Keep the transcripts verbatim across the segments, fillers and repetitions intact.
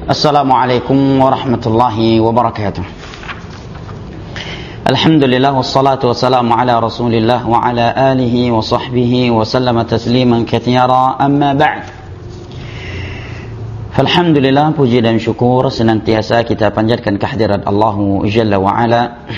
Assalamualaikum warahmatullahi wabarakatuh. Alhamdulillah wassalatu wassalamu ala Rasulillah wa ala alihi wa sahbihi wa sallama tasliman katsira, amma ba'd. Alhamdulillah, puji dan syukur senantiasa kita panjatkan kehadirat Allah Jalla wa Ala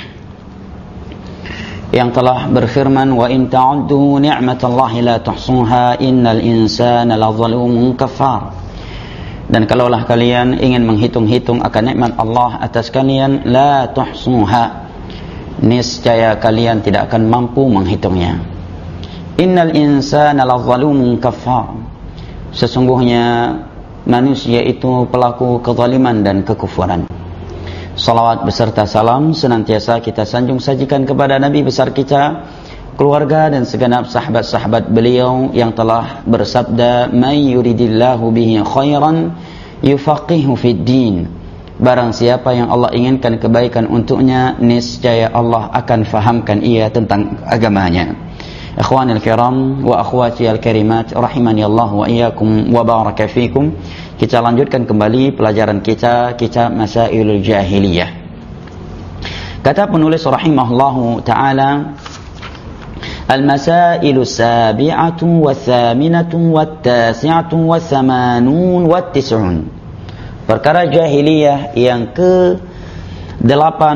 yang telah berfirman, wa in ta'uddu ni'matallahi la tuhsuha innal insana lazalumun kafar. Dan kalaulah kalian ingin menghitung-hitung akan nikmat Allah atas kalian, la tuhsuha, niscaya kalian tidak akan mampu menghitungnya. Innal insana lazalumun kafar, sesungguhnya manusia itu pelaku kezaliman dan kekufuran. Salawat beserta salam senantiasa kita sanjung sajikan kepada Nabi besar kita, keluarga dan segenap sahabat-sahabat beliau yang telah bersabda, may yuridillahu bihi khairan yufaqihu fid din. Barang siapa yang Allah inginkan kebaikan untuknya, niscaya Allah akan fahamkan ia tentang agamanya. Ikhwanil kiram wa akhwati al-karimat, rahimani Allah wa iyyakum wa baraka fikum. Kita lanjutkan kembali pelajaran kita, kitab Masailul Jahiliyah. Kata penulis rahimahullahu taala, al-masailu sabi'atu wa thaminatu wa tasi'atu wa thamanun wa tis'un. Perkara jahiliyah yang ke delapan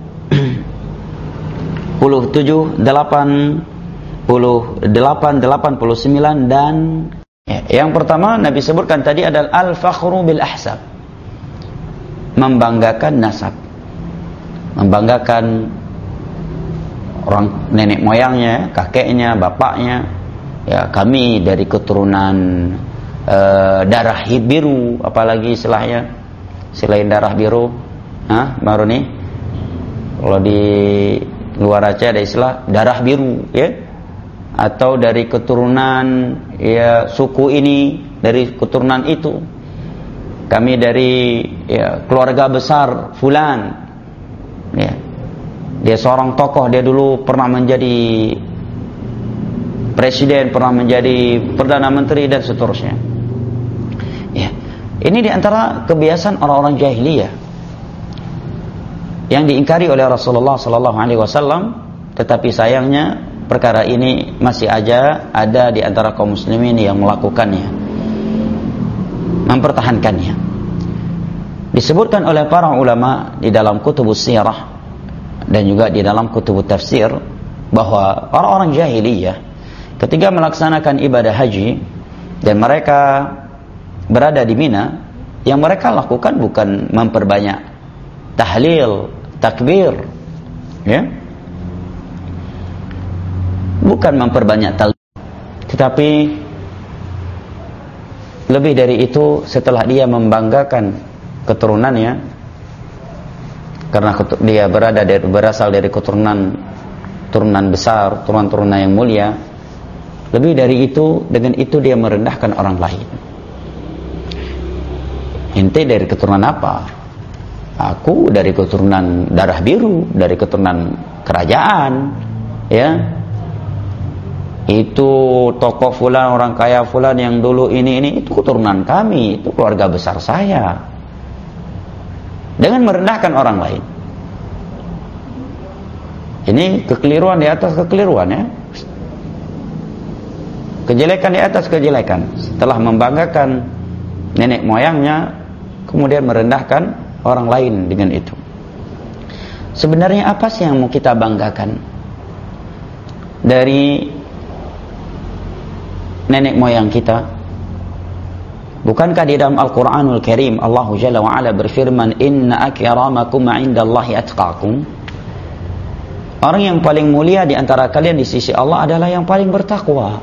puluh tujuh, delapan puluh delapan, delapan puluh sembilan dan ya, yang pertama Nabi sebutkan tadi adalah al-fakhru bil ahsab, membanggakan nasab, membanggakan orang nenek moyangnya, kakeknya, bapaknya. Ya, kami dari keturunan e, darah biru, apalagi istilahnya selain darah biru, Hah, baru nih kalau di luar Aceh ada istilah darah biru, ya, atau dari keturunan ya suku ini, dari keturunan itu. Kami dari ya keluarga besar fulan, ya. Dia seorang tokoh, dia dulu pernah menjadi presiden, pernah menjadi perdana menteri dan seterusnya. Ya, ini diantara kebiasaan orang-orang jahiliyah yang diingkari oleh Rasulullah Sallallahu Alaihi Wasallam. Tetapi sayangnya perkara ini masih aja ada di antara kaum muslimin yang melakukannya, mempertahankannya. Disebutkan oleh para ulama di dalam kutubus sirah dan juga di dalam kutub tafsir bahwa orang-orang jahiliyah ketika melaksanakan ibadah haji dan mereka berada di Mina, yang mereka lakukan bukan memperbanyak tahlil, takbir, ya, bukan memperbanyak talbiyah, tetapi lebih dari itu, setelah dia membanggakan keturunannya, karena dia berada dari, berasal dari keturunan turunan besar, turunan-turunan yang mulia. Lebih dari itu, dengan itu dia merendahkan orang lain. Ente dari keturunan apa? Aku dari keturunan darah biru, dari keturunan kerajaan, ya. Itu tokoh fulan, orang kaya fulan yang dulu ini ini itu keturunan kami, itu keluarga besar saya. Dengan merendahkan orang lain. Ini kekeliruan di atas kekeliruan, ya. Kejelekan di atas kejelekan. Setelah membanggakan nenek moyangnya, kemudian merendahkan orang lain dengan itu. Sebenarnya apa sih yang mau kita banggakan dari nenek moyang kita? Bukankah di dalam Al-Quranul Karim Allah Jalla wa'ala berfirman, inna akramakum indallahi atqakum. Orang yang paling mulia di antara kalian di sisi Allah adalah yang paling bertakwa.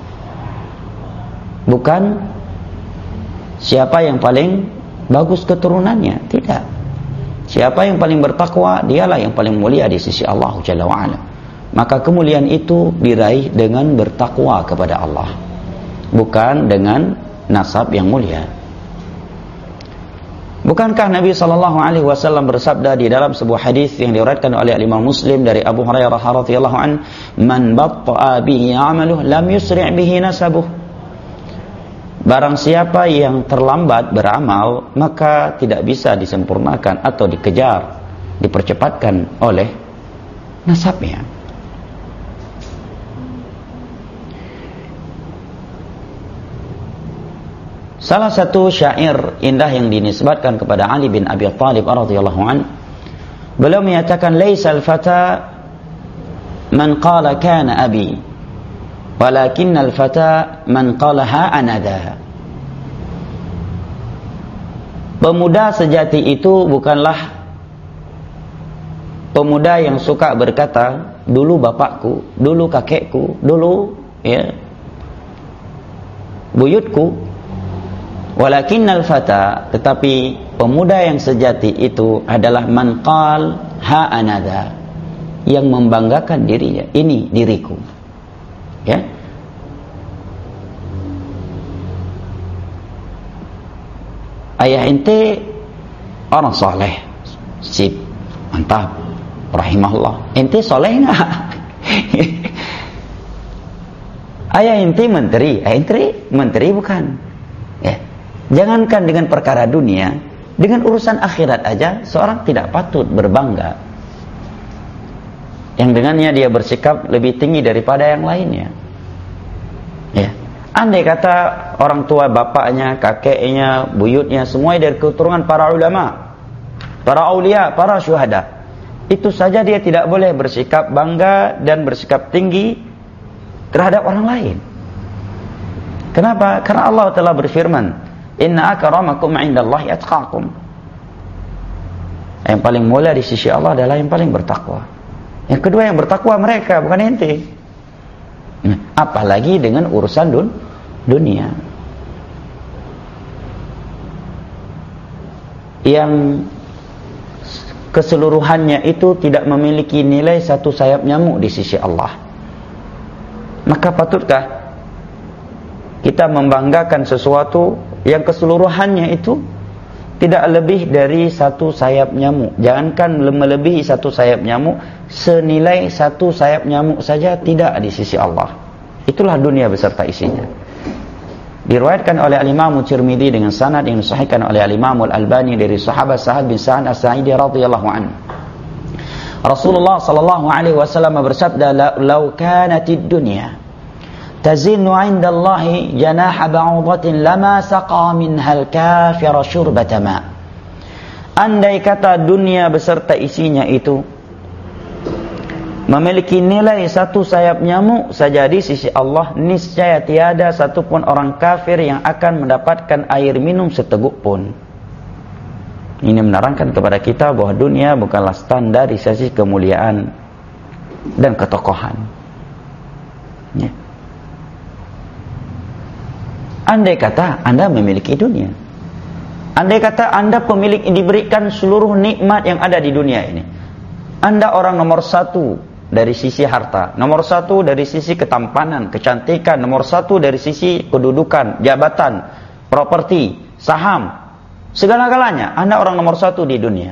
Bukan siapa yang paling bagus keturunannya, tidak. Siapa yang paling bertakwa, dialah yang paling mulia di sisi Allah Jalla wa'ala. Maka kemuliaan itu diraih dengan bertakwa kepada Allah, bukan dengan nasab yang mulia. Bukankah Nabi sallallahu alaihi wasallam bersabda di dalam sebuah hadis yang diriwayatkan oleh Imam Muslim dari Abu Hurairah radhiyallahu an, "Man batta'a bihi 'amaluhu lam yusri' bihi nasabuh." Barang siapa yang terlambat beramal, maka tidak bisa disempurnakan atau dikejar, dipercepatkan oleh nasabnya. Salah satu syair indah yang dinisbatkan kepada Ali bin Abi Thalib radhiyallahu an, beliau menyatakan, "Laisal fata man qala kana abi, walakinnal fata man qala ha anada." Pemuda sejati itu bukanlah pemuda yang suka berkata, dulu bapakku, dulu kakekku, dulu ya buyutku. Walakinnal fata, tetapi pemuda yang sejati itu adalah man qal ha anada, yang membanggakan dirinya, ini diriku. Ya. Ayah ente orang soleh, sip, mantap, rahimahullah. Ente soleh nggak? Ayah ente menteri, ayah ente menteri bukan? Ya. Jangankan dengan perkara dunia, dengan urusan akhirat aja seorang tidak patut berbangga, yang dengannya dia bersikap lebih tinggi daripada yang lainnya. Ya. Andai kata orang tua bapaknya, kakeknya, buyutnya semuanya dari keturunan para ulama, para aulia, para syuhada, itu saja dia tidak boleh bersikap bangga dan bersikap tinggi terhadap orang lain. Kenapa? Karena Allah telah berfirman, "Inna akramakum 'indallahi atqakum." Yang paling mulia di sisi Allah adalah yang paling bertakwa. Yang kedua, yang bertakwa mereka, bukan ente. Nah, apalagi dengan urusan dun dunia yang keseluruhannya itu tidak memiliki nilai satu sayap nyamuk di sisi Allah. Maka patutkah kita membanggakan sesuatu yang keseluruhannya itu tidak lebih dari satu sayap nyamuk? Jangankan melebihi satu sayap nyamuk, senilai satu sayap nyamuk saja tidak di sisi Allah. Itulah dunia beserta isinya. Diriwayatkan oleh Al-Imam Tirmidzi dengan sanad yang disahihkan oleh Al-Imam Al-Albani dari sahabat Sa'ad bin Sa'ad As-Sa'idi radhiyallahu anhu. Rasulullah sallallahu alaihi wasallam bersabda, "Lau kanatid dunya tazinu 'inda Allahi janaha ba'udatin lama saqa minha al-kafira syurbata ma." Andai kata dunia beserta isinya itu memiliki nilai satu sayap nyamuk saja di sisi Allah, niscaya tiada satupun orang kafir yang akan mendapatkan air minum seteguk pun. Ini menerangkan kepada kita bahwa dunia bukanlah standarisasi kemuliaan dan ketokohan. Ya. Andai kata Anda memiliki dunia, andai kata Anda pemilik diberikan seluruh nikmat yang ada di dunia ini, Anda orang nomor satu dari sisi harta, nomor satu dari sisi ketampanan, kecantikan, nomor satu dari sisi kedudukan, jabatan, properti, saham, segala-galanya, Anda orang nomor satu di dunia.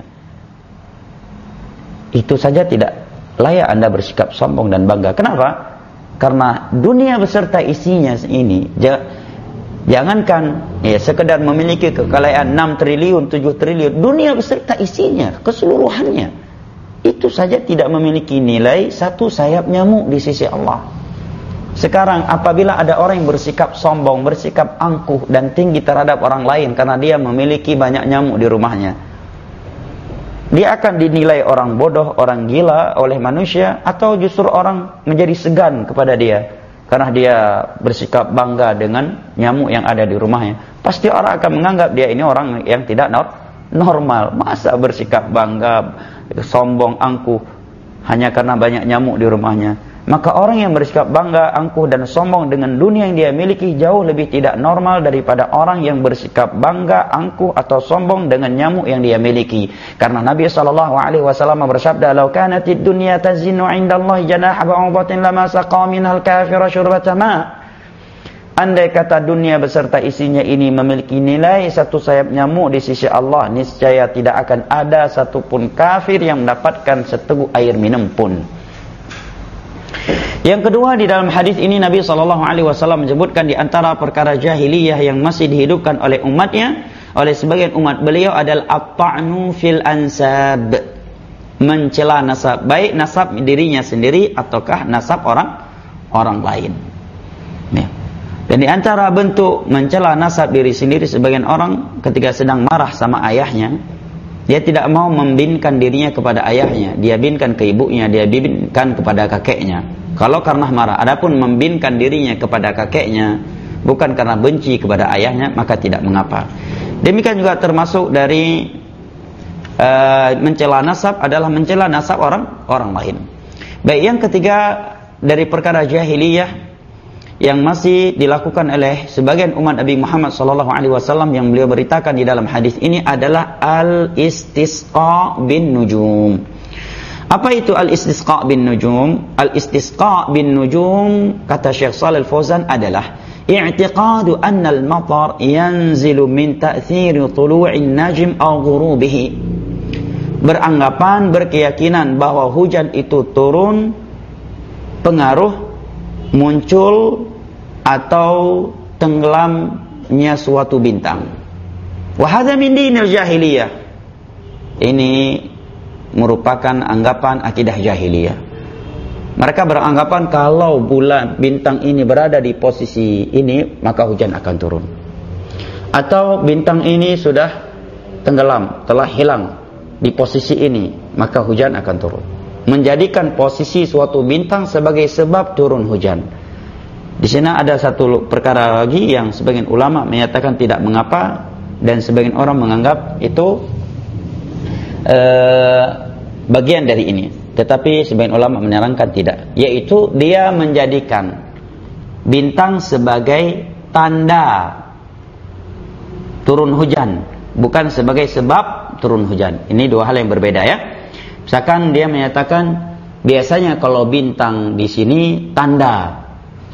Itu saja tidak layak Anda bersikap sombong dan bangga. Kenapa? Karena dunia beserta isinya ini, jangankan ya sekedar memiliki kekayaan enam triliun, tujuh triliun, dunia beserta isinya, keseluruhannya, itu saja tidak memiliki nilai satu sayap nyamuk di sisi Allah. Sekarang apabila ada orang yang bersikap sombong, bersikap angkuh dan tinggi terhadap orang lain karena dia memiliki banyak nyamuk di rumahnya, dia akan dinilai orang bodoh, orang gila oleh manusia, atau justru orang menjadi segan kepada dia karena dia bersikap bangga dengan nyamuk yang ada di rumahnya. Pasti orang akan menganggap dia ini orang yang tidak normal. Masa bersikap bangga, sombong, angkuh hanya karena banyak nyamuk di rumahnya? Maka orang yang bersikap bangga, angkuh dan sombong dengan dunia yang dia miliki jauh lebih tidak normal daripada orang yang bersikap bangga, angkuh atau sombong dengan nyamuk yang dia miliki. Karena Nabi sallallahu alaihi wasallam bersabda, "Lau kanatid dunya tazinu 'indallahi janaha ba'udatin lama saqa minhal kafira syurbata ma." Andai kata dunia beserta isinya ini memiliki nilai satu sayap nyamuk di sisi Allah, niscaya tidak akan ada satupun kafir yang mendapatkan seteguk air minum pun. Yang kedua, di dalam hadis ini Nabi shallallahu alaihi wasallam menyebutkan di antara perkara jahiliyah yang masih dihidupkan oleh umatnya, oleh sebagian umat beliau adalah at-ta'nu fil ansab, mencela nasab, baik nasab dirinya sendiri ataukah nasab orang orang lain. Ya. Dan di antara bentuk mencela nasab diri sendiri, sebagian orang ketika sedang marah sama ayahnya, dia tidak mau membinkan dirinya kepada ayahnya, dia binkan ke ibunya, dia binkan kepada kakeknya. Kalau karena marah, adapun membinkan dirinya kepada kakeknya bukan karena benci kepada ayahnya, maka tidak mengapa. Demikian juga termasuk dari uh, mencela nasab adalah mencela nasab orang orang lain. Baik, yang ketiga dari perkara jahiliyah yang masih dilakukan oleh sebagian umat Nabi Muhammad sallallahu alaihi wasallam yang beliau beritakan di dalam hadis ini adalah al-istisqa bin nujum. Apa itu al-istisqa bin nujum? Al-istisqa bin nujum, kata Syekh Shalih Al-Fauzan, adalah i'tiqadu anna al-matar yanzilu min ta'thiri tulu'in najm aw ghurubihi. Beranggapan, berkeyakinan bahwa hujan itu turun pengaruh muncul atau tenggelamnya suatu bintang. Wa hadza min dinil jahiliyah. Ini merupakan anggapan akidah jahiliyah. Mereka beranggapan kalau bulan bintang ini berada di posisi ini, maka hujan akan turun. Atau bintang ini sudah tenggelam, telah hilang di posisi ini, maka hujan akan turun. Menjadikan posisi suatu bintang sebagai sebab turun hujan. Di sini ada satu perkara lagi yang sebagian ulama menyatakan tidak mengapa, dan sebagian orang menganggap itu uh, bagian dari ini. Tetapi sebagian ulama menerangkan tidak, yaitu dia menjadikan bintang sebagai tanda turun hujan, bukan sebagai sebab turun hujan. Ini dua hal yang berbeda ya. Misalkan dia menyatakan biasanya kalau bintang di sini tanda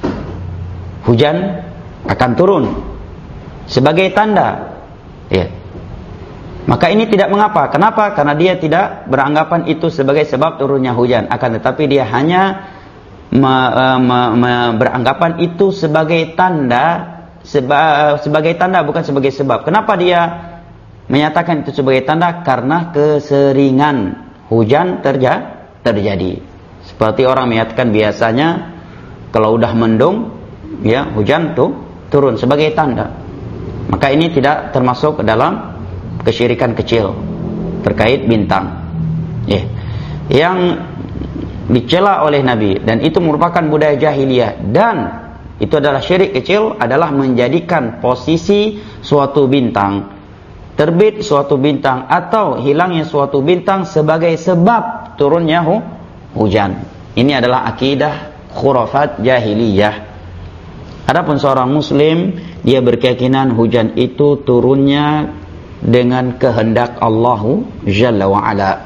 hujan akan turun, sebagai tanda, ya. Maka ini tidak mengapa. Kenapa? Karena dia tidak beranggapan itu sebagai sebab turunnya hujan. Akan tetapi dia hanya me, me, me, beranggapan itu sebagai tanda, seba, sebagai tanda bukan sebagai sebab. Kenapa dia menyatakan itu sebagai tanda? Karena keseringan hujan terja, terjadi. Seperti orang menyatakan biasanya kalau udah mendung, ya hujan tuh turun sebagai tanda. Maka ini tidak termasuk dalam kesyirikan kecil terkait bintang, ya, yang dicela oleh Nabi, dan itu merupakan budaya jahiliyah, dan itu adalah syirik kecil, adalah menjadikan posisi suatu bintang, terbit suatu bintang atau hilangnya suatu bintang sebagai sebab turunnya hu, hujan. Ini adalah akidah khurafat jahiliyah. Adapun seorang muslim, dia berkeyakinan hujan itu turunnya dengan kehendak Allah Jalla wa'ala,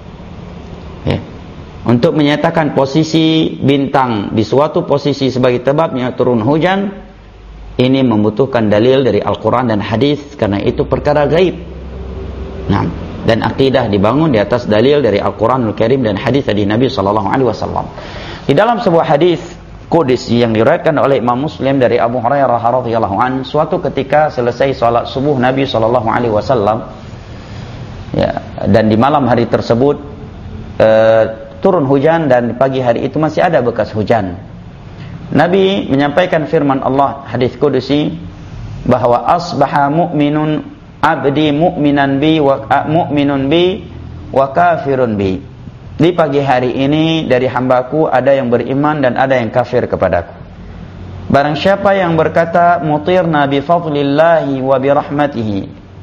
ya. Untuk menyatakan posisi bintang di suatu posisi sebagai sebabnya turun hujan, ini membutuhkan dalil dari Al-Quran dan hadis, karena itu perkara gaib. Nah, dan akidah dibangun di atas dalil dari Al-Quranul Karim dan hadis dari Nabi sallallahu alaihi wasallam. Di dalam sebuah hadis Qudsi yang diriwayatkan oleh Imam Muslim dari Abu Hurairah radhiyallahu anhu, suatu ketika selesai salat subuh Nabi sallallahu alaihi wasallam, ya, dan di malam hari tersebut e, turun hujan, dan di pagi hari itu masih ada bekas hujan. Nabi menyampaikan firman Allah, hadis Qudsi, bahwa asbaha mu'minun abdi mu'minan bi wa mu'minun bi wa kafirun bi. Di pagi hari ini dari hambaku ada yang beriman dan ada yang kafir kepadaku. Barang siapa yang berkata mutirna bi fadlillahi wa bi rahmatihi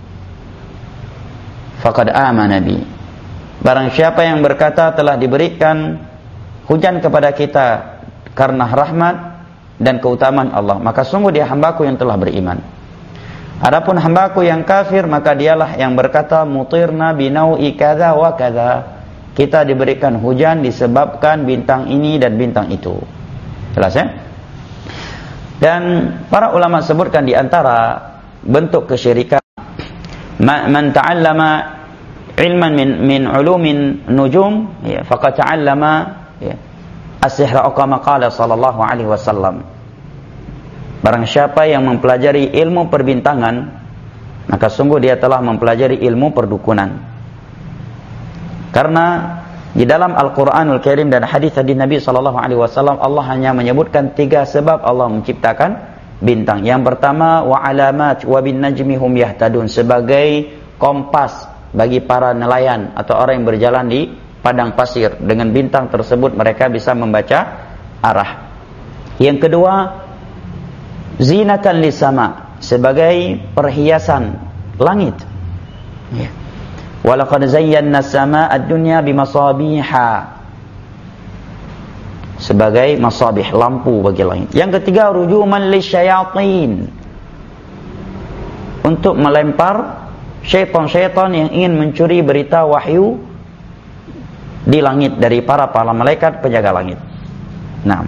faqad amana bi. Barang siapa yang berkata telah diberikan hujan kepada kita karena rahmat dan keutamaan Allah, maka sungguh dia hambaku yang telah beriman. Adapun hambaku yang kafir, maka dialah yang berkata mutirna bi nau'i kadza wa kadza. Kita diberikan hujan disebabkan bintang ini dan bintang itu. Jelas ya? Dan para ulama sebutkan di antara bentuk kesyirikan, man ta'allama ilman min min ulumin nujum, ya, faqad ta'allama, ya, as-sihra kama qala sallallahu alaihi wasallam. Barang siapa yang mempelajari ilmu perbintangan, maka sungguh dia telah mempelajari ilmu perdukunan. Karena di dalam Al-Quranul Karim dan hadis-hadis Nabi sallallahu alaihi wasallam, Allah hanya menyebutkan tiga sebab Allah menciptakan bintang. Yang pertama, wa alamat wa bin najmi hum yahtadun, sebagai kompas bagi para nelayan atau orang yang berjalan di padang pasir. Dengan bintang tersebut mereka bisa membaca arah. Yang kedua, zinatan lisama, sebagai perhiasan langit. Ya. Walaqad zayyana as-samaa ad-dunya bimasabiha, sebagai masabih, lampu bagi langit. Yang ketiga, rujuman lisyayatin, untuk melempar syaitan-syaitan yang ingin mencuri berita wahyu di langit dari para para malaikat penjaga langit. Nah,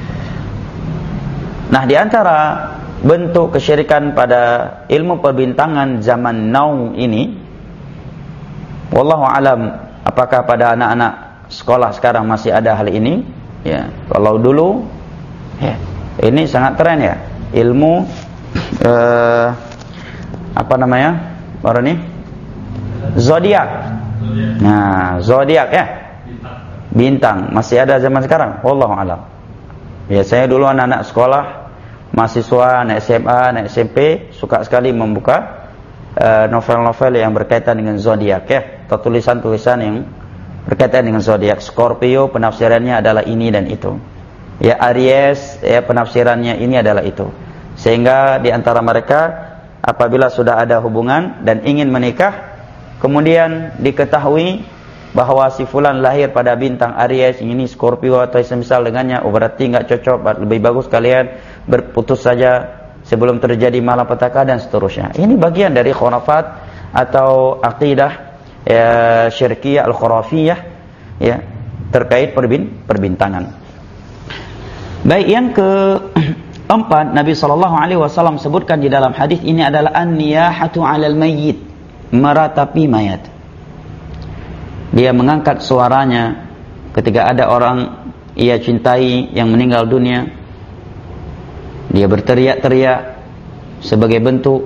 nah di antara bentuk kesyirikan pada ilmu perbintangan zaman now ini, wallahu alam, apakah pada anak-anak sekolah sekarang masih ada hal ini? Ya, kalau dulu, ya, ini sangat tren ya, ilmu eh, apa namanya, baru nih, zodiak. Nah, zodiak ya, bintang, masih ada zaman sekarang? Wallahu alam. Ya, saya dulu anak-anak sekolah, mahasiswa, anak S M A, anak S M P, suka sekali membuka uh, novel-novel yang berkaitan dengan zodiak ya, atau tulisan-tulisan yang berkaitan dengan zodiak. Scorpio penafsirannya adalah ini dan itu. Ya, Aries ya penafsirannya ini adalah itu. Sehingga di antara mereka apabila sudah ada hubungan dan ingin menikah, kemudian diketahui bahwa si fulan lahir pada bintang Aries, ini Scorpio atau semisal dengannya, oh berarti enggak cocok, lebih bagus kalian berputus saja sebelum terjadi malapetaka dan seterusnya. Ini bagian dari khurafat atau akidah ya, syirkiyah al-khurafiyah ya, terkait perbin, perbintangan. Baik, yang keempat, Nabi sallallahu alaihi wasallam sebutkan di dalam hadis ini adalah an-niyahatu 'alal mayyit, meratapi mayat. Dia mengangkat suaranya ketika ada orang ia cintai yang meninggal dunia. Dia berteriak-teriak sebagai bentuk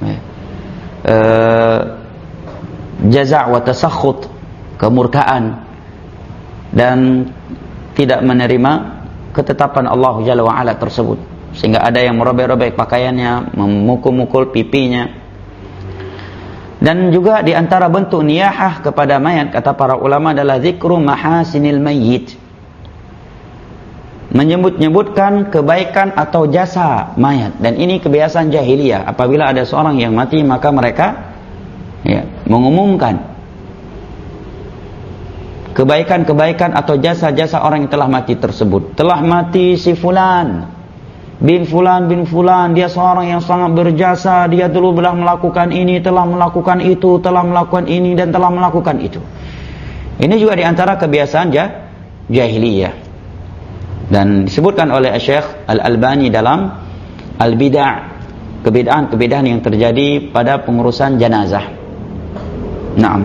uh, jaza' wa tasakhut, kemurkaan, dan tidak menerima ketetapan Allah Jalla wa Ala tersebut, sehingga ada yang merobek-robek pakaiannya, memukul-mukul pipinya. Dan juga di antara bentuk niyahah kepada mayat, kata para ulama, adalah zikru mahasinil mayyit, menyebut-nyebutkan kebaikan atau jasa mayat. Dan ini kebiasaan jahiliyah, apabila ada seorang yang mati maka mereka ya, mengumumkan kebaikan-kebaikan atau jasa-jasa orang yang telah mati tersebut. Telah mati si fulan bin fulan bin fulan, dia seorang yang sangat berjasa, dia dulu telah melakukan ini, telah melakukan itu, telah melakukan ini, dan telah melakukan itu. Ini juga diantara kebiasaan jah, jahiliyah. Dan disebutkan oleh Syekh Al-Albani dalam Al-Bid'ah, kebid'ahan-kebid'ahan yang terjadi pada pengurusan jenazah. Naam.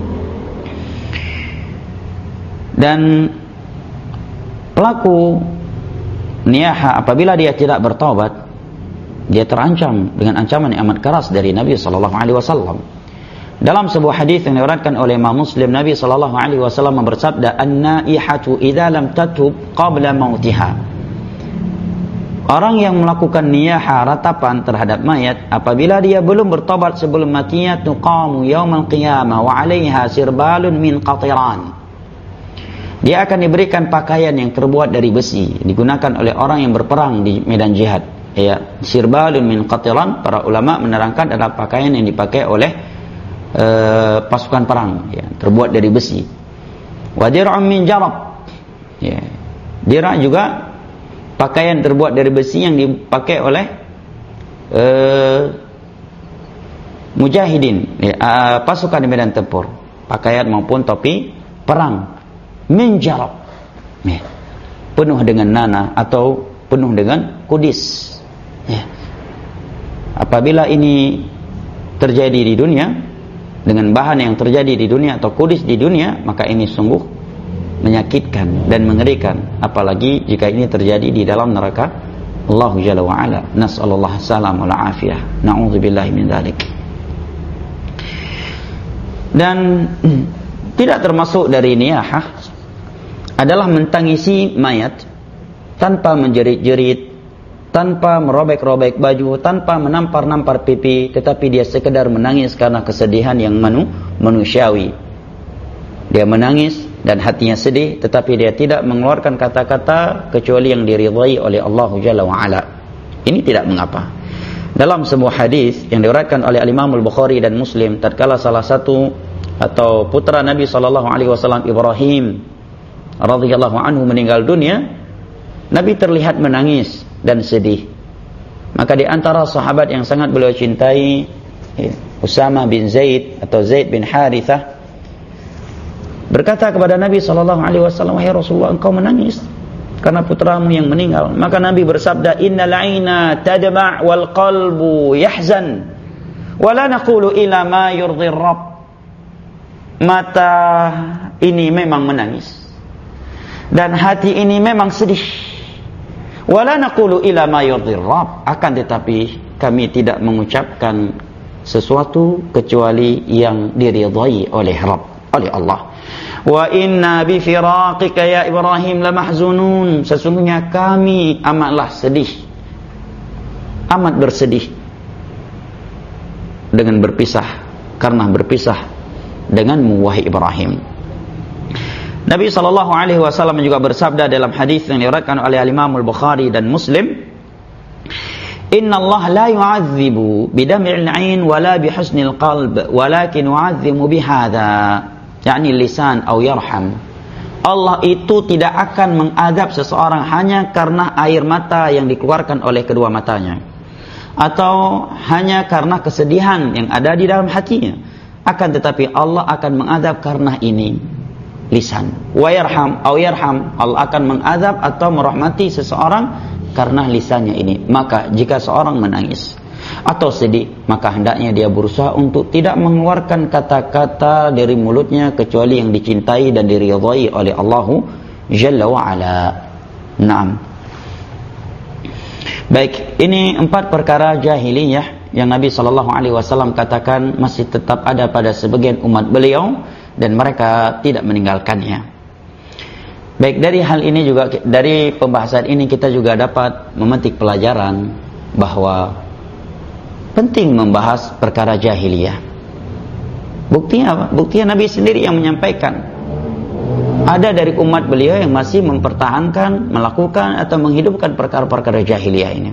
Dan pelaku niyaha apabila dia tidak bertaubat, dia terancam dengan ancaman yang amat keras dari Nabi sallallahu alaihi wasallam. Dalam sebuah hadis yang diriwayatkan oleh Imam Muslim, Nabi sallallahu alaihi wasallam bersabda, "An-naihatu idza lam tatub qabla mautiha." Orang yang melakukan niyaha, ratapan terhadap mayat, apabila dia belum bertobat sebelum matinya, tuqamu yaumal qiyamah wa 'alaiha sirbalun min qatiran. Dia akan diberikan pakaian yang terbuat dari besi, digunakan oleh orang yang berperang di medan jihad. Ya, sirbalun min qatiran, para ulama menerangkan adalah pakaian yang dipakai oleh uh, pasukan perang, ya, terbuat dari besi. Wa dir'un min jarab. Ya. Dir' juga pakaian terbuat dari besi yang dipakai oleh uh, mujahidin, ya, uh, pasukan di medan tempur, pakaian maupun topi perang. Min jarab, ya, penuh dengan nanah atau penuh dengan kudis. Ya. Apabila ini terjadi di dunia dengan bahan yang terjadi di dunia atau kudis di dunia, maka ini sungguh menyakitkan dan mengerikan, apalagi jika ini terjadi di dalam neraka Allah Jalla wa Ala. Nas'alullah salam wal afiyah. Na'udzubillahi min dzalik. Dan tidak termasuk dari niyahah adalah mentangisi mayat tanpa menjerit-jerit, tanpa merobek-robek baju, tanpa menampar-nampar pipi, tetapi dia sekedar menangis karena kesedihan yang manu, manusiawi. Dia menangis dan hatinya sedih, tetapi dia tidak mengeluarkan kata-kata kecuali yang diridhai oleh Allah Jalla wa Ala. Ini tidak mengapa. Dalam sebuah hadis yang diriwayatkan oleh Imam Al-Bukhari dan Muslim, tatkala salah satu atau putra Nabi sallallahu alaihi wasallam Ibrahim radhiyallahu anhu meninggal dunia, Nabi terlihat menangis dan sedih. Maka di antara sahabat yang sangat beliau cintai, Usama bin Zaid atau Zaid bin Harithah, berkata kepada Nabi sallallahu alaihi wasallam, "Wahai Rasulullah, engkau menangis karena putramu yang meninggal." Maka Nabi bersabda, "Innal 'aina tadma' wal qalbu yahzan, wa la naqulu ila ma yurdi Rabb." Mata ini memang menangis dan hati ini memang sedih. Wa la naqulu ila ma yurdi Rabb, akan tetapi kami tidak mengucapkan sesuatu kecuali yang diridhai oleh Rabb, oleh Allah. Wa inna bi firaqika ya Ibrahim lamahzunun, sesungguhnya kami amatlah sedih, amat bersedih dengan berpisah, karena berpisah denganmu wahai Ibrahim. Nabi sallallahu alaihi wasallam juga bersabda dalam hadis yang diriwayatkan oleh Imam Al-Bukhari dan Muslim, "Inna Allah la yu'adzibu bidam'il 'ain wala bihusnil qalb, walakin yu'adzimu bihadza." yakni lisan atau yarham. Allah itu tidak akan mengadab seseorang hanya karena air mata yang dikeluarkan oleh kedua matanya, atau hanya karena kesedihan yang ada di dalam hatinya. Akan tetapi Allah akan mengadab karena ini lisan. Wa yarham atau yarham, Allah akan mengadab atau merahmati seseorang karena lisannya ini. Maka jika seorang menangis atau sedih, maka hendaknya dia berusaha untuk tidak mengeluarkan kata-kata dari mulutnya kecuali yang dicintai dan diridhai oleh Allah Jalla wa Ala. Naam. Baik, ini empat perkara jahiliyah yang Nabi sallallahu alaihi wasallam katakan masih tetap ada pada sebagian umat beliau dan mereka tidak meninggalkannya. Baik, dari hal ini juga, dari pembahasan ini kita juga dapat memetik pelajaran bahwa penting membahas perkara jahiliyah. Buktinya apa? Buktinya Nabi sendiri yang menyampaikan. Ada dari umat beliau yang masih mempertahankan, melakukan atau menghidupkan perkara-perkara jahiliyah ini.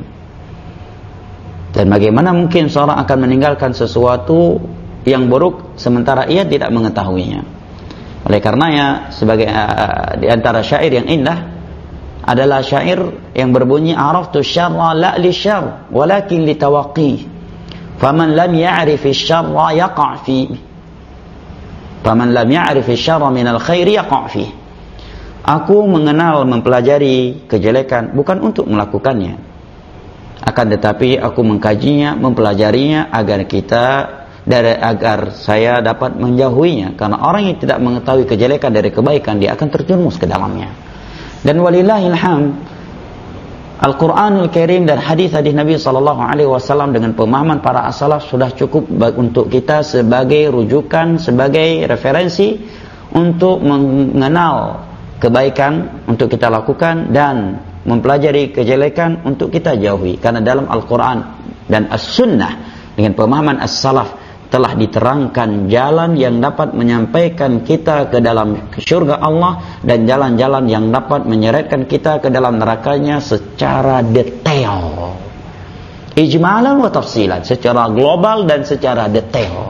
Dan bagaimana mungkin seorang akan meninggalkan sesuatu yang buruk sementara ia tidak mengetahuinya? Oleh karenanya, sebagai uh, di antara syair yang indah adalah syair yang berbunyi, "Araftu syarra la li syarr, walakin li tawaqqi. Faman lam ya'rif asy-syarra yaqa' fi. Faman lam ya'rif asy-syarra min al-khair yaqa' fi." Aku mengenal, mempelajari kejelekan bukan untuk melakukannya, akan tetapi aku mengkajinya, mempelajarinya agar kita dari agar saya dapat menjauhinya. Karena orang yang tidak mengetahui kejelekan dari kebaikan, dia akan terjerumus ke dalamnya. Dan walillahil hamd, Al-Quranul Karim dan hadis-hadis Nabi sallallahu alaihi wasallam dengan pemahaman para as-salaf sudah cukup untuk kita sebagai rujukan, sebagai referensi untuk mengenal kebaikan untuk kita lakukan dan mempelajari kejelekan untuk kita jauhi. Karena dalam Al-Quran dan As-Sunnah dengan pemahaman as-salaf telah diterangkan jalan yang dapat menyampaikan kita ke dalam surga Allah dan jalan-jalan yang dapat menyeretkan kita ke dalam nerakanya secara detail, ijmalan wa tafsilan, secara global dan secara detail.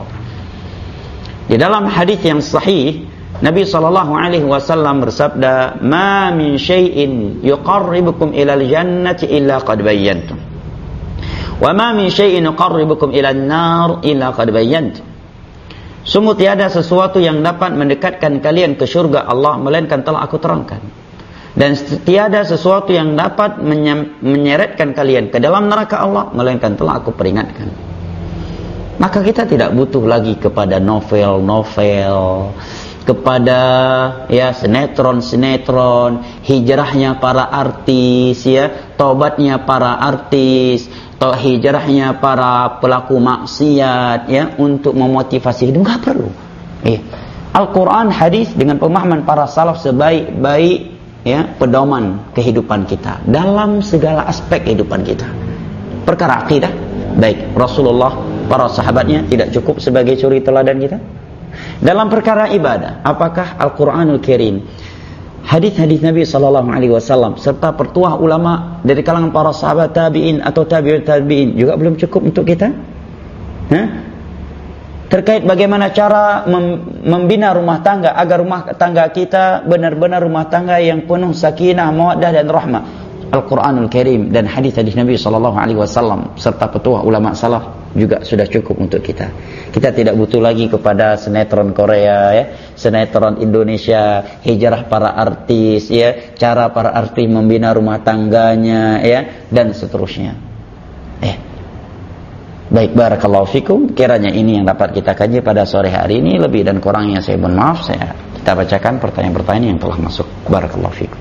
Di dalam hadis yang sahih, Nabi sallallahu alaihi wasallam bersabda, "Ma min syai'in yuqarribukum ilal jannati illa qad bayyantum. Wa ma min syai'in yuqarribukum ilan nar illa qad bayyantum." Sungguh tiada sesuatu yang dapat mendekatkan kalian ke surga Allah melainkan telah aku terangkan. Dan tiada sesuatu yang dapat menyeretkan kalian ke dalam neraka Allah melainkan telah aku peringatkan. Maka kita tidak butuh lagi kepada novel-novel kepada ya sinetron-sinetron, hijrahnya para artis ya, tobatnya para artis, atau hijrahnya para pelaku maksiat ya untuk memotivasi hidup, enggak perlu. Ya. Al-Qur'an, hadis dengan pemahaman para salaf sebaik-baik ya pedoman kehidupan kita dalam segala aspek kehidupan kita. Perkara akidah, baik Rasulullah, para sahabatnya tidak cukup sebagai suri teladan kita. Dalam perkara ibadah, apakah Al-Qur'anul Karim, hadis-hadis Nabi sallallahu alaihi wasallam serta pertuah ulama dari kalangan para sahabat tabi'in atau tabi'ut tabi'in juga belum cukup untuk kita? Hah? Terkait bagaimana cara mem membina rumah tangga agar rumah tangga kita benar-benar rumah tangga yang penuh sakinah, mawaddah dan rahmah. Al-Qur'anul Karim dan hadis-hadis Nabi sallallahu alaihi wasallam serta petuah ulama salaf juga sudah cukup untuk kita. Kita tidak butuh lagi kepada sinetron Korea ya, sinetron Indonesia, hijrah para artis ya, cara para artis membina rumah tangganya ya, dan seterusnya. Eh. Baik, barakallahu fikum. Kiranya ini yang dapat kita kaji pada sore hari ini. Lebih dan kurangnya saya mohon maaf. Saya kita bacakan pertanyaan-pertanyaan yang telah masuk. Barakallahu fikum.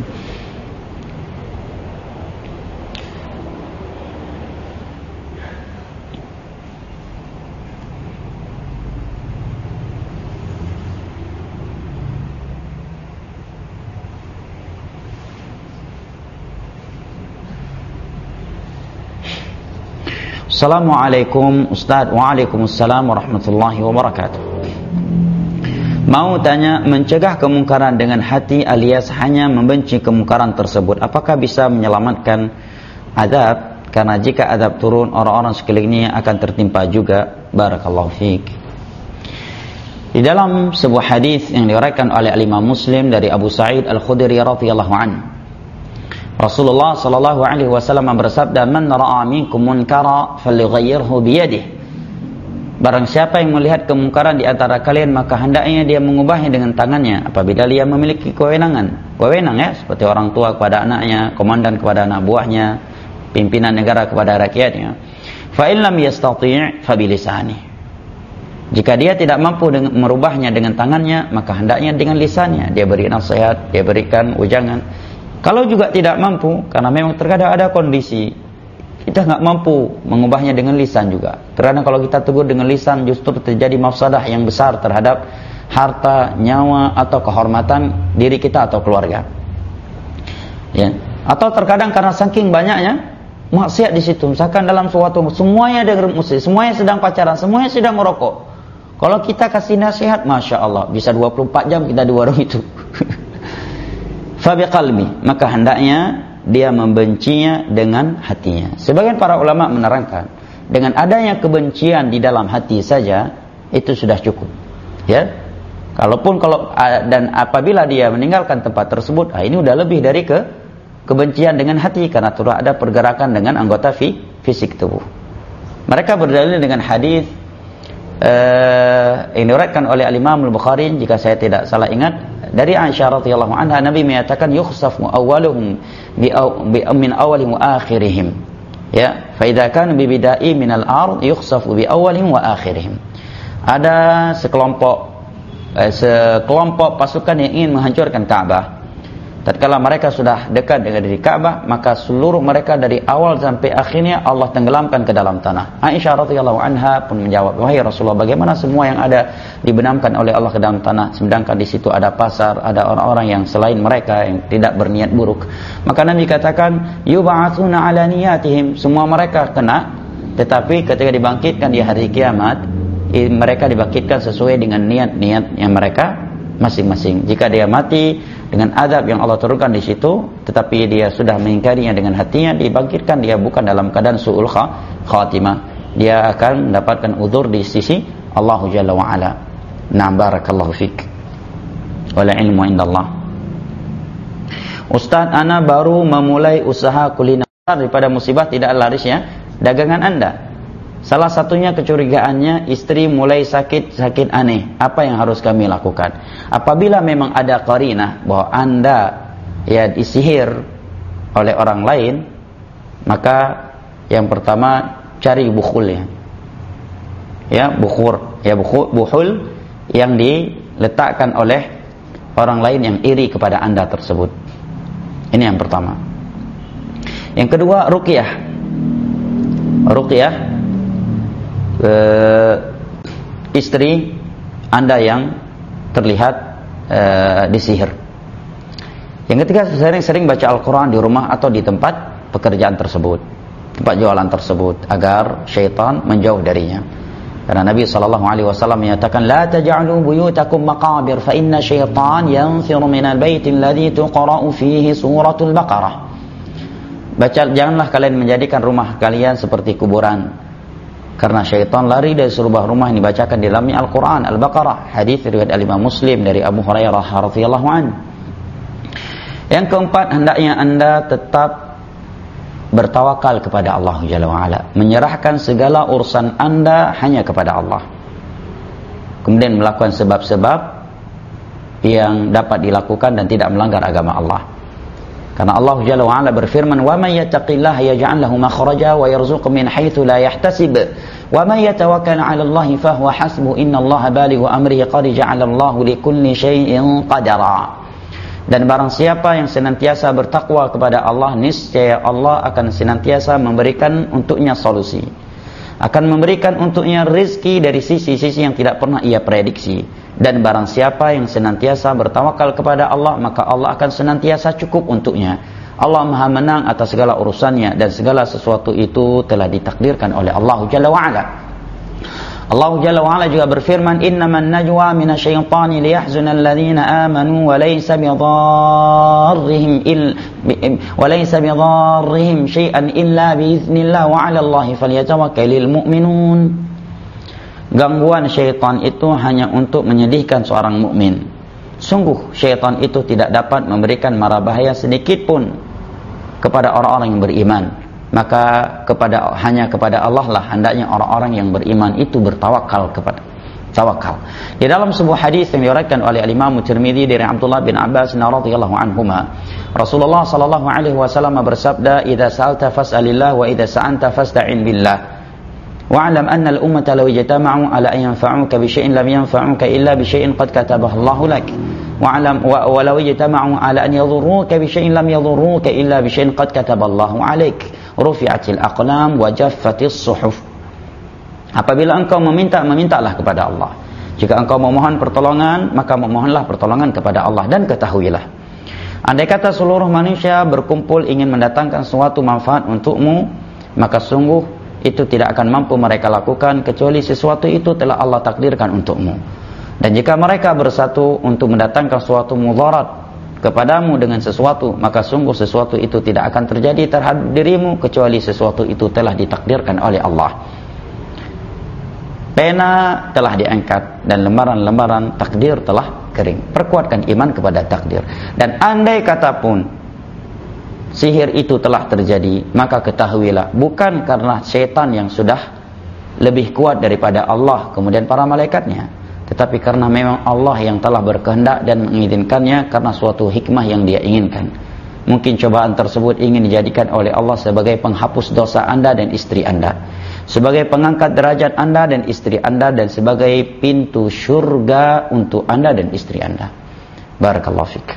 Assalamualaikum Ustaz. Waalaikumsalam warahmatullahi wabarakatuh. Mau tanya, mencegah kemungkaran dengan hati alias hanya membenci kemungkaran tersebut, apakah bisa menyelamatkan azab? Karena jika azab turun, orang-orang sekelilingnya akan tertimpa juga. Barakallahu fiik. Di dalam sebuah hadis yang diriwayatkan oleh Imam Muslim dari Abu Sa'id Al-Khudri radhiyallahu anhu, Rasulullah sallallahu alaihi wasallam bersabda, "Man ra'a minkum munkara falyughayyirhu bi yadihi." Barang siapa yang melihat kemungkaran di antara kalian, maka hendaknya dia mengubahnya dengan tangannya apabila dia memiliki kewenangan. Kewenang ya, seperti orang tua kepada anaknya, komandan kepada anak buahnya, pimpinan negara kepada rakyatnya. Fa in lam yastati' fa bi lisanihi. Jika dia tidak mampu dengan, merubahnya dengan tangannya, maka hendaknya dengan lisannya. Dia beri nasihat, dia berikan ujangan. Kalau juga tidak mampu, karena memang terkadang ada kondisi kita nggak mampu mengubahnya dengan lisan juga. Terkadang kalau kita tegur dengan lisan justru terjadi mafsadah yang besar terhadap harta, nyawa atau kehormatan diri kita atau keluarga. Ya. Atau terkadang karena saking banyaknya maksiat di situ, misalkan dalam suatu semuanya ada musik, semuanya sedang pacaran, semuanya sedang merokok. Kalau kita kasih nasihat, masya Allah, bisa dua puluh empat jam kita di warung itu. Fabiqalbi, maka hendaknya dia membencinya dengan hatinya. Sebagian para ulama menerangkan, dengan adanya kebencian di dalam hati saja itu sudah cukup. Ya, kalaupun kalau dan apabila dia meninggalkan tempat tersebut, ah, ini udah lebih dari ke kebencian dengan hati, karena sudah ada pergerakan dengan anggota fi, fisik tubuh. Mereka berdalil dengan hadis uh, yang diriwayatkan oleh Al-Imam Al-Bukhari, jika saya tidak salah ingat, dari Aisyah radhiyallahu anha, Nabi menyatakan yukhsafu awwaluhum bi min awwalihim wa akhirihim. Ya, fa idza kana bi bida'i min al-ard yukhsafu bi awwalihim wa akhirihim. Ada sekelompok eh, sekelompok pasukan yang ingin menghancurkan Ka'bah. Tatkala mereka sudah dekat dengan diri Ka'bah, maka seluruh mereka dari awal sampai akhirnya Allah tenggelamkan ke dalam tanah. Aisyah radhiyallahu anha pun menjawab, "Wahai Rasulullah, bagaimana semua yang ada dibenamkan oleh Allah ke dalam tanah, sedangkan di situ ada pasar, ada orang-orang yang selain mereka yang tidak berniat buruk?" Maka Nabi katakan, "Yub'atsuna 'ala niyatihim." Semua mereka kena, tetapi ketika dibangkitkan di hari kiamat, mereka dibangkitkan sesuai dengan niat-niat yang mereka masing-masing. Jika dia mati dengan azab yang Allah turunkan di situ, tetapi dia sudah mengingkarinya dengan hatinya, dibangkitkan dia bukan dalam keadaan su'ul khatimah, dia akan mendapatkan udzur di sisi Allah Jalla wa Ala. Nah, barakallahu fik. Wal ilmu indallah. Ustaz, ana baru memulai usaha kuliner, daripada musibah tidak laris ya dagangan Anda. Salah satunya kecurigaannya istri mulai sakit-sakit aneh. Apa yang harus kami lakukan? Apabila memang ada qarinah bahwa Anda ya disihir oleh orang lain, maka yang pertama cari bukhulnya. Ya, bukhur, ya bukhul, bukhul yang diletakkan oleh orang lain yang iri kepada Anda tersebut. Ini yang pertama. Yang kedua, ruqyah. Ruqyah eh, istri Anda yang terlihat eh, disihir. Yang ketiga, sering-sering baca Al-Quran di rumah atau di tempat pekerjaan tersebut, tempat jualan tersebut, agar syaitan menjauh darinya. Karena Nabi sallallahu alaihi wasallam menyatakan, la taj'alu buyutakum maqabir fa inna syaitan yanfiru minal baiti alladhi tuqra'u fihi suratul Baqarah. Baca, janganlah kalian menjadikan rumah kalian seperti kuburan, karena syaitan lari dari sebuah rumah yang dibacakan di dalamnya Al-Quran, Al-Baqarah. Hadis riwayat Al-Imam Muslim dari Abu Hurairah radhiyallahu anhu. Yang keempat, hendaknya Anda tetap bertawakal kepada Allah Jalla wa'ala, menyerahkan segala urusan Anda hanya kepada Allah, kemudian melakukan sebab-sebab yang dapat dilakukan dan tidak melanggar agama Allah. Karena Allah Jalla wa'ala berfirman, wa man yattaqillaha yaj'al lahu makhraja wa yarzuqhu min haitsu la yahtasib wa man yatawakkal 'ala Allah fa huwa hasbuh innallaha balighu amrihi qad ja'ala Allahu likulli syai'in qadara. Dan barang siapa yang senantiasa bertakwa kepada Allah, niscaya Allah akan senantiasa memberikan untuknya solusi, akan memberikan untuknya rezeki dari sisi-sisi yang tidak pernah ia prediksi. Dan barang siapa yang senantiasa bertawakal kepada Allah, maka Allah akan senantiasa cukup untuknya. Allah Maha menang atas segala urusannya, dan segala sesuatu itu telah ditakdirkan oleh Allah Jalla wa'ala. Allah Jalla wa'ala juga berfirman, innaman najwa minasyaitani liyahzuna alladhina amanu wa laysa bidarrihim il wa laysa bidarrihim syai'an illa biiznillah wa 'ala Allahi falyatawakkalul mu'minun. Gangguan syaitan itu hanya untuk menyedihkan seorang mukmin. Sungguh syaitan itu tidak dapat memberikan mara bahaya sedikit pun kepada orang-orang yang beriman. Maka kepada hanya kepada Allah lah hendaknya orang-orang yang beriman itu bertawakal kepada tawakal. Di dalam sebuah hadis yang diriwayatkan oleh Imam Tirmidzi dari Abdullah bin Abbas radhiyallahu anhuma, Rasulullah sallallahu alaihi wasallam bersabda, "Idza sa'alta fas'alillah wa idza sa'anta fasta'in billah. Wa'lam anna al-ummata law ijtama'u ala an yanfa'uka bi syai'in lam yanfa'uka illa bi syai'in qad katabahu Allahu lak. Wa'lam wa law ijtama'u ala an yadhurruka bi syai'in lam yadhurruka illa bi syai'in qad kataballahu 'alaik. Rufi'atil aqlam wa jaffatis suhuf." Apabila engkau meminta, memintalah kepada Allah. Jika engkau memohon pertolongan, maka memohonlah pertolongan kepada Allah. Dan ketahuilah, andai kata seluruh manusia berkumpul ingin mendatangkan suatu manfaat untukmu, maka sungguh itu tidak akan mampu mereka lakukan kecuali sesuatu itu telah Allah takdirkan untukmu. Dan jika mereka bersatu untuk mendatangkan suatu mudarat kepadamu dengan sesuatu, maka sungguh sesuatu itu tidak akan terjadi terhadap dirimu kecuali sesuatu itu telah ditakdirkan oleh Allah. Pena telah diangkat dan lembaran-lembaran takdir telah kering. Perkuatkan iman kepada takdir. Dan andai kata pun sihir itu telah terjadi, maka ketahuilah bukan karena setan yang sudah lebih kuat daripada Allah kemudian para malaikatnya, tetapi karena memang Allah yang telah berkehendak dan mengizinkannya karena suatu hikmah yang Dia inginkan. Mungkin cobaan tersebut ingin dijadikan oleh Allah sebagai penghapus dosa Anda dan istri Anda, sebagai pengangkat derajat Anda dan istri Anda, dan sebagai pintu syurga untuk Anda dan istri Anda. Barakallahu fiik.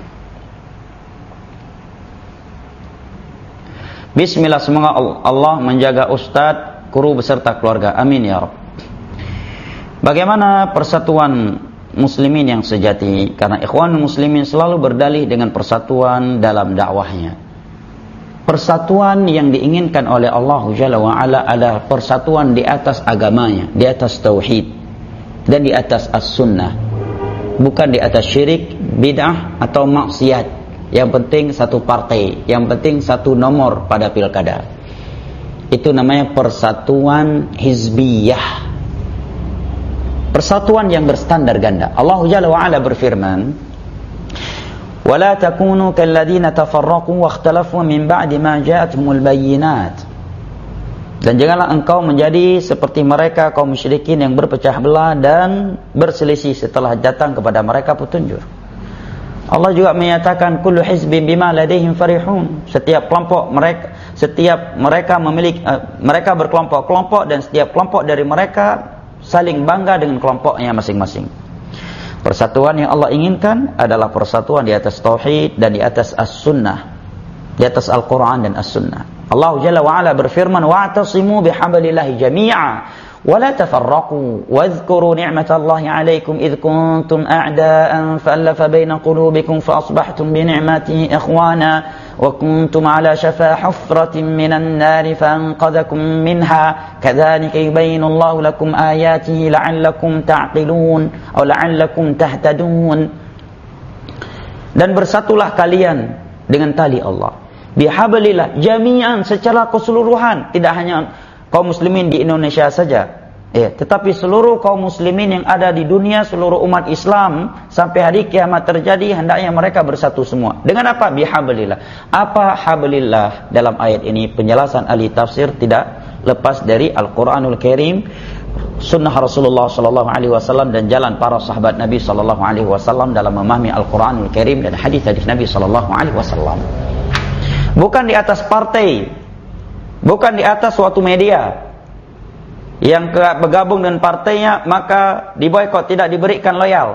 Bismillah, semoga Allah menjaga Ustadz, guru beserta keluarga. Amin ya Rabb. Bagaimana persatuan muslimin yang sejati? Karena ikhwan muslimin selalu berdalih dengan persatuan dalam dakwahnya. Persatuan yang diinginkan oleh Allah Jalla wa'ala adalah persatuan di atas agamanya, di atas tauhid, dan di atas as-sunnah. Bukan di atas syirik, bid'ah, atau maksiat. Yang penting satu partai, yang penting satu nomor pada pilkada. Itu namanya persatuan hizbiyah, persatuan yang berstandar ganda. Allah Jalla wa'ala berfirman, وَلَا تَكُونُوا كَالَّذِينَ تَفَرَّقُوا وَاخْتَلَفُوا مِنْ بَعْدِ مَا جَاءَتْهُمُ الْبَيِّنَاتِ. Dan janganlah engkau menjadi seperti mereka kaum musyrikin yang berpecah belah dan berselisih setelah datang kepada mereka petunjuk. Allah juga menyatakan, kullu hizbin bima ladaihim farihun. Setiap kelompok mereka, setiap mereka memiliki uh, mereka berkelompok-kelompok, dan setiap kelompok dari mereka saling bangga dengan kelompoknya masing-masing. Persatuan yang Allah inginkan adalah persatuan di atas tauhid dan di atas as-sunnah, di atas Al-Quran dan as-sunnah. Allah Jalla wa'ala berfirman, wa'tasimu bihablillahi jami'a ولا تفرقوا واذكروا نعمة الله عليكم إذ كنتم أعداء فألف بين قلوبكم فأصبحتم بنعمته إخوانا وكنتم على شفا حفرة من النار فأنقذكم منها كذلك يبين الله لكم آياته لعلكم تعقلون أو لعلكم تهتدون. Dan bersatulah kalian dengan tali Allah bihablillah jami'an, secara keseluruhan, tidak hanya kaum muslimin di Indonesia saja, ya, tetapi seluruh kaum muslimin yang ada di dunia, seluruh umat Islam sampai hari kiamat terjadi, hendaknya mereka bersatu semua. Dengan apa? Bihablillah. Apa hablillah dalam ayat ini? Penjelasan ahli tafsir tidak lepas dari Al-Quranul Karim, sunnah Rasulullah sallallahu alaihi wasallam, dan jalan para sahabat Nabi sallallahu alaihi wasallam dalam memahami Al-Quranul Karim dan hadis-hadis Nabi sallallahu alaihi wasallam. Bukan di atas partai, bukan di atas suatu media yang bergabung dengan partainya maka diboikot, tidak diberikan loyal.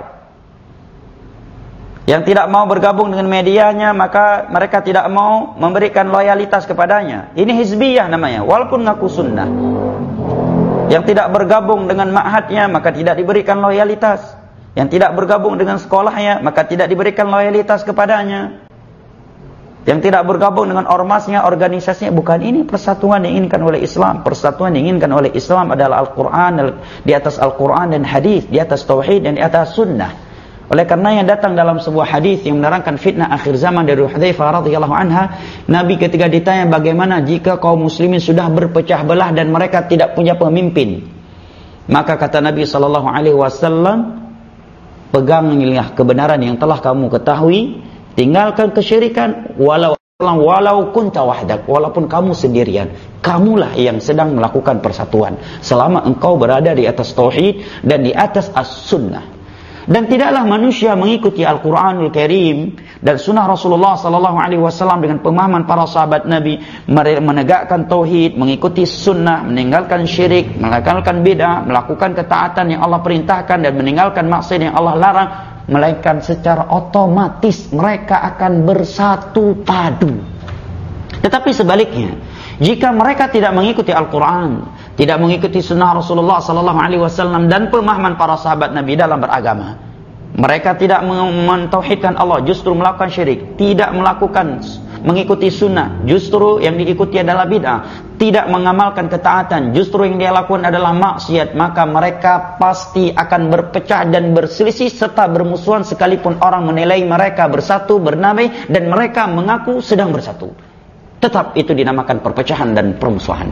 Yang tidak mau bergabung dengan medianya maka mereka tidak mau memberikan loyalitas kepadanya. Ini hizbiyah namanya, walaupun ngaku sunnah. Yang tidak bergabung dengan ma'hadnya maka tidak diberikan loyalitas. Yang tidak bergabung dengan sekolahnya maka tidak diberikan loyalitas kepadanya. Yang tidak bergabung dengan ormasnya, organisasinya. Bukan ini persatuan yang diinginkan oleh Islam. Persatuan yang diinginkan oleh Islam adalah Al-Quran, di atas Al-Quran dan hadis, di atas tauhid dan di atas sunnah. Oleh karenanya datang dalam sebuah hadis yang menerangkan fitnah akhir zaman dari Hudzaifah radhiyallahu anha, Nabi ketika ditanya bagaimana jika kaum muslimin sudah berpecah belah dan mereka tidak punya pemimpin, maka kata Nabi sallallahu alaihi wasallam, pegangilah kebenaran yang telah kamu ketahui, tinggalkan kesyirikan, walau walau kunta wahdak, walaupun kamu sendirian, kamulah yang sedang melakukan persatuan selama engkau berada di atas tauhid dan di atas as-sunnah. Dan tidaklah manusia mengikuti Al-Quranul Karim dan sunnah Rasulullah sallallahu alaihi wasallam dengan pemahaman para sahabat Nabi, menegakkan tauhid, mengikuti sunnah, meninggalkan syirik, meninggalkan bid'ah, melakukan ketaatan yang Allah perintahkan dan meninggalkan maksiat yang Allah larang, melainkan secara otomatis mereka akan bersatu padu. Tetapi sebaliknya, jika mereka tidak mengikuti Al-Quran, tidak mengikuti sunnah Rasulullah sallallahu alaihi wasallam dan pemahaman para sahabat Nabi dalam beragama, mereka tidak mentauhidkan Allah, justru melakukan syirik, tidak melakukan mengikuti sunnah, justru yang diikuti adalah bid'ah, tidak mengamalkan ketaatan, justru yang dia lakukan adalah maksiat, maka mereka pasti akan berpecah dan berselisih serta bermusuhan, sekalipun orang menilai mereka bersatu, bernamai, dan mereka mengaku sedang bersatu. Tetap itu dinamakan perpecahan dan permusuhan.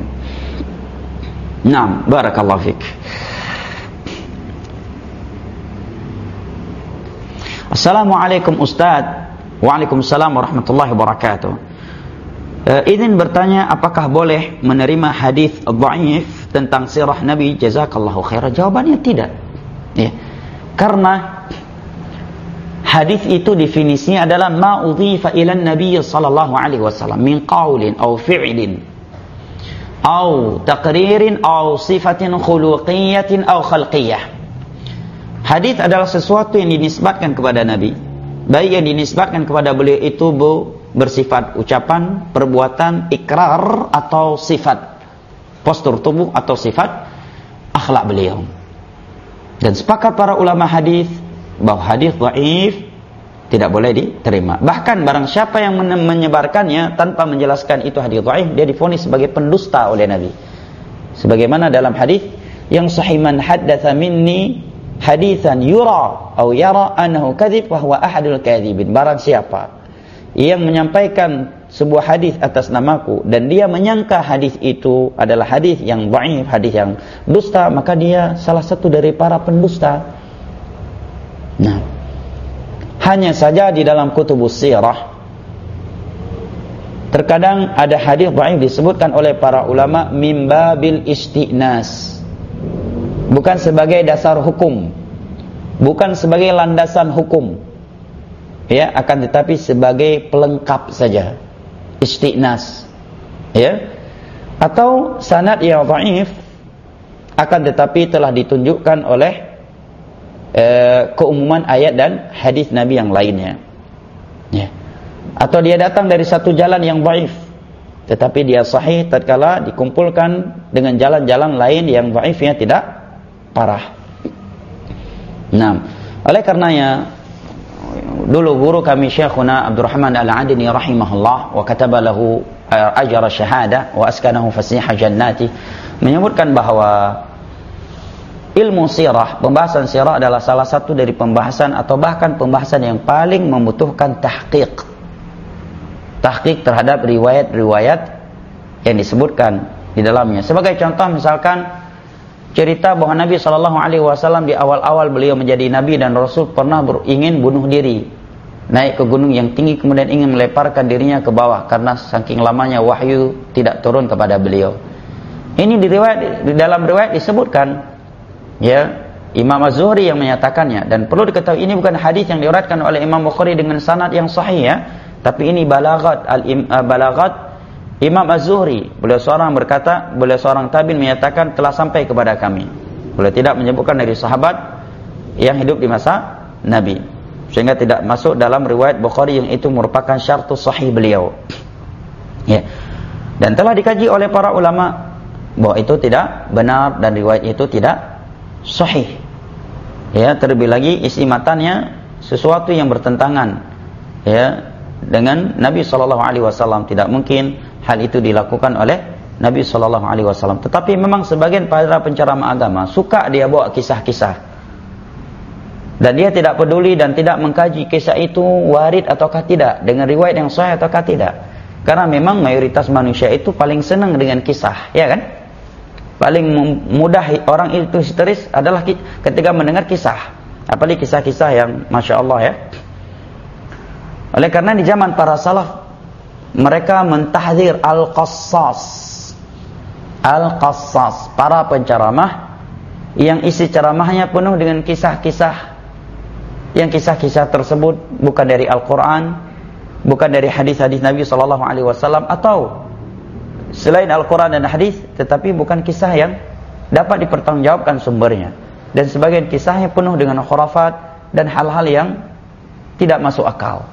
Naam, barakallahu fik. Assalamualaikum Ustaz. Waalaikumsalam warahmatullahi wabarakatuh. E, izin bertanya, apakah boleh menerima hadis dhaif tentang sirah Nabi? Jazakallahu khairan. Jawabannya tidak. Ya. Karena hadis itu definisinya adalah ma udhifa ila Nabi sallallahu alaihi wasallam min qaulin aw fi'lin aw taqririn aw sifatin khuluqiyatin aw khalqiyah. Hadis adalah sesuatu yang dinisbatkan kepada Nabi, baik yang dinisbatkan kepada beliau itu bersifat ucapan, perbuatan, ikrar, atau sifat postur tubuh atau sifat akhlak beliau. Dan sepakat para ulama hadis bahwa hadis dhaif tidak boleh diterima. Bahkan barang siapa yang menyebarkannya tanpa menjelaskan itu hadis dhaif, dia divonis sebagai pendusta oleh Nabi. Sebagaimana dalam hadis yang sahih, man haddatsa minni haditsan yura atau yara annahu kadzib wa huwa ahadul kadzibin. Barang siapa yang menyampaikan sebuah hadis atas namaku dan dia menyangka hadis itu adalah hadis yang dhaif, hadis yang dusta, maka dia salah satu dari para pendusta. Nah, hanya saja di dalam kutubus sirah terkadang ada hadis dhaif disebutkan oleh para ulama min babil istinas, bukan sebagai dasar hukum, bukan sebagai landasan hukum, ya, akan tetapi sebagai pelengkap saja, istinas, ya, atau sanad yang dhaif akan tetapi telah ditunjukkan oleh uh, keumuman ayat dan hadis Nabi yang lainnya. Ya. Atau dia datang dari satu jalan yang dhaif, tetapi dia sahih tatkala dikumpulkan dengan jalan-jalan lain yang dhaifnya tidak parah. Nah, oleh karenanya dulu guru kami Syekhuna Abdurrahman Al-Adini rahimahullah wa kataba lahu ajra syahada wa askanahu fasiha jannati, menyebutkan bahwa ilmu sirah, pembahasan sirah adalah salah satu dari pembahasan atau bahkan pembahasan yang paling membutuhkan tahqiq. Tahqiq terhadap riwayat-riwayat yang disebutkan di dalamnya. Sebagai contoh misalkan cerita bahwa Nabi shallallahu alaihi wasallam di awal-awal beliau menjadi Nabi dan Rasul pernah ingin bunuh diri, naik ke gunung yang tinggi kemudian ingin melemparkan dirinya ke bawah karena saking lamanya wahyu tidak turun kepada beliau. Ini di riwayat, di dalam riwayat disebutkan, ya, Imam Az-Zuhri yang menyatakannya, dan perlu diketahui ini bukan hadis yang diriwayatkan oleh Imam Bukhari dengan sanad yang sahih, ya, tapi ini balaghat al-balaghat Imam Az-Zuhri. Beliau seorang berkata, beliau seorang tabi'in menyatakan telah sampai kepada kami. Beliau tidak menyebutkan dari sahabat yang hidup di masa Nabi, sehingga tidak masuk dalam riwayat Bukhari yang itu merupakan syartus sahih beliau. Ya. Dan telah dikaji oleh para ulama bahwa itu tidak benar dan riwayat itu tidak sahih. Ya, terlebih lagi isi matanya sesuatu yang bertentangan, ya, dengan Nabi shallallahu alaihi wasallam. Tidak mungkin hal itu dilakukan oleh Nabi shallallahu alaihi wasallam. Tetapi memang sebagian para penceramah agama suka dia bawa kisah-kisah, dan dia tidak peduli dan tidak mengkaji kisah itu warid ataukah tidak, dengan riwayat yang sahih ataukah tidak. Karena memang mayoritas manusia itu paling senang dengan kisah, ya kan? Paling mudah orang itu histeris adalah ketika mendengar kisah, apalagi kisah-kisah yang masya Allah, ya. Oleh karena di zaman para salaf mereka mentahdzir al-qassas, al-qassas, para penceramah yang isi ceramahnya penuh dengan kisah-kisah, yang kisah-kisah tersebut bukan dari Al-Quran, bukan dari hadis-hadis Nabi shallallahu alaihi wasallam, atau selain Al-Quran dan hadis, tetapi bukan kisah yang dapat dipertanggungjawabkan sumbernya, dan sebagian kisahnya penuh dengan khurafat dan hal-hal yang tidak masuk akal.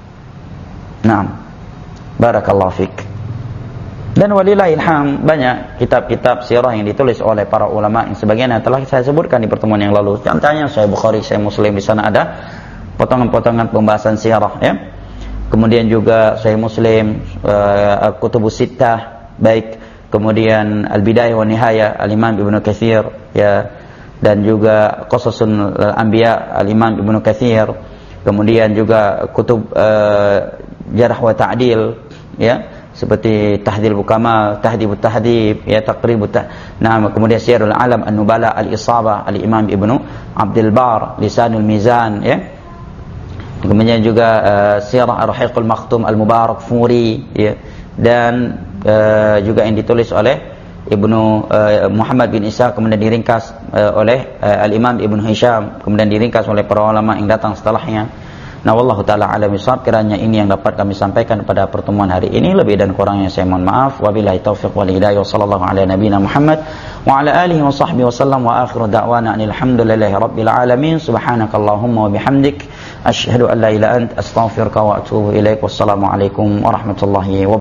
Naam, barakallahu fik. Dan walillahilham, banyak kitab-kitab sirah yang ditulis oleh para ulama yang sebagian yang telah saya sebutkan di pertemuan yang lalu. Contohnya Sahih Bukhari, Sahih Muslim, di sana ada potongan-potongan pembahasan sirah, ya. Kemudian juga Sahih Muslim, uh, Kutubus Sittah, baik kemudian Al-Bidayah wa Nihayah Al-Imam Ibnu Katsir, ya, dan juga Qasasul Anbiya Al-Imam Ibnu Katsir, kemudian juga kutub uh, Jarh wa Ta'dil, ya, seperti Tahdhibul Kamal, Tahdhibut Tahdhib, ya, Taqribut Tahdhib. Nah, kemudian Syiarul Alam An-Nubala, Al-Isabah Al-Imam Ibnu Abdul Bar, Lisanul Mizan, ya. Kemudian juga uh, Sirah Ar-Rahiqul Maktum Al-Mubarak Furi, ya, dan uh, juga yang ditulis oleh Ibnu uh, Muhammad bin Isa, kemudian diringkas uh, oleh uh, Al-Imam Ibnu Hisham, kemudian diringkas oleh para ulama yang datang setelahnya. Nah, wallahu taala alam bisawab. Kiranya ini yang dapat kami sampaikan pada pertemuan hari ini. Lebih dan kurangnya saya mohon maaf. Wabillahi taufiq wal hidayah. Wassallallahu ala nabiyina Muhammad wa ala alihi wa sahbihi wasallam, wa akhiru da'wana alhamdulillahi rabbil alamin. Subhanakallahumma wa bihamdik asyhadu an la ilaha illa anta astaghfiruka wa atubu ilaik. Wassalamu alaikum warahmatullahi wabarakatuh.